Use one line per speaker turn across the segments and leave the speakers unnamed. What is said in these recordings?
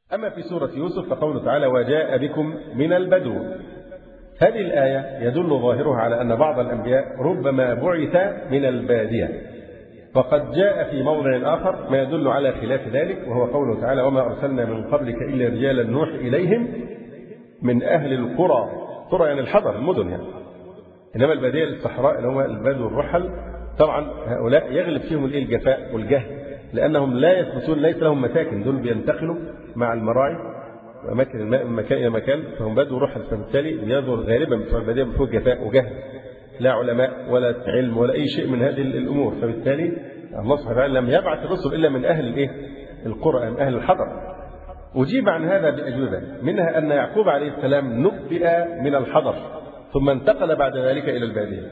أما في سورة يوسف فقوله تعالى وجاء بكم من البدو، هذه الآية يدل ظاهرها على أن بعض الأنبياء ربما بعث من البادية، وقد جاء في موضع آخر ما يدل على خلاف ذلك، وهو قوله تعالى وما أرسلنا من قبلك إلا رجالا نوحي إليهم من أهل القرى، قرى يعني الحضر المدن يعني، إنما البادية للصحراء اللي هو البدو الرحل. طبعا هؤلاء يغلب فيهم الجفاء والجهل، لأنهم لا يثبتون، ليس لهم مساكن، دول بينتقلوا مع المراعي وأماكن الماء من مكان إلى مكان، فهم بدو رحل، فبالتالي بيظهر غالبا بتوع البادية بفوق جفاء وجهل، لا علماء ولا علم ولا أي شيء من هذه الأمور، فبالتالي الله سبحانه وتعالى لم يبعث الرسل إلا من أهل القرى، من أهل الحضر. أجيب عن هذا بأجوبة، منها أن يعقوب عليه السلام نبئ من الحضر ثم انتقل بعد ذلك إلى البادية،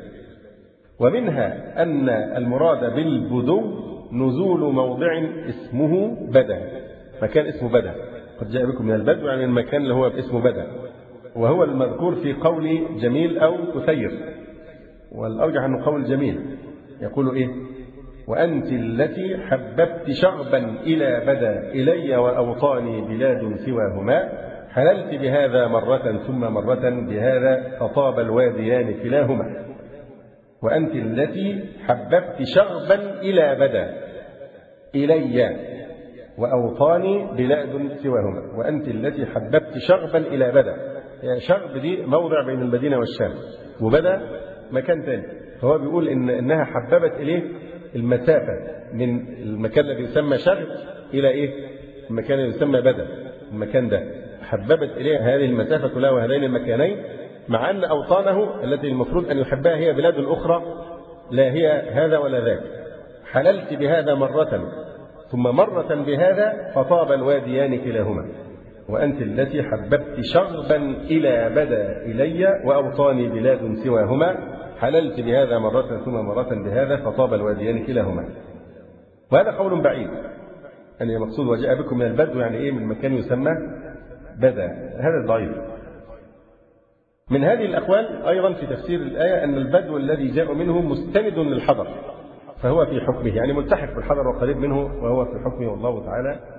ومنها أن المراد بالبدو نزول موضع اسمه بدأ، مكان اسمه بدأ، قد جاء بكم من البدو يعني المكان اللي هو اسمه بدأ، وهو المذكور في قول جميل أو كثير، والأرجح أنه قول جميل يقول إيه وأنت التي حببت شغبا إلى بدأ إلي وأوطاني بلاد سواهما حللت بهذا مرة ثم مرة بهذا فطاب الواديان كلاهما. وأنت التي حببت شغبا إلى بدأ إلي وأوطاني بلاد سواهما، وأنت التي حببت شغبا إلى بدأ، يعني شغب دي موضع بين المدينة والشام، وبدأ مكان ثاني، فهو بيقول إنها حببت إليه المسافة من المكان الذي يسمى شغب إلى المكان الذي يسمى بدأ، المكان ده حببت إليه هذه المسافة كلها وهذين المكانين، مع أن أوطانه التي المفروض أن يحبها هي بلاد أخرى لا هي هذا ولا ذاك. حللت بهذا مرة ثم مرة بهذا فطاب الواديان كلاهما، وأنت التي حببت شغبا إلى بدأ إلي وأوطاني بلاد سواهما حللت بهذا مرة ثم مرة بهذا فطاب الواديان كلاهما. وهذا قول بعيد، يعني مقصود وجاء بكم من البدو يعني من مكان يسمى بدأ، هذا ضعيف. من هذه الأقوال أيضا في تفسير الآية أن البدو الذي جاء منه مستند للحضر، فهو في حكمه يعني ملتحق بالحضر وقريب منه، وهو في حكمه والله تعالى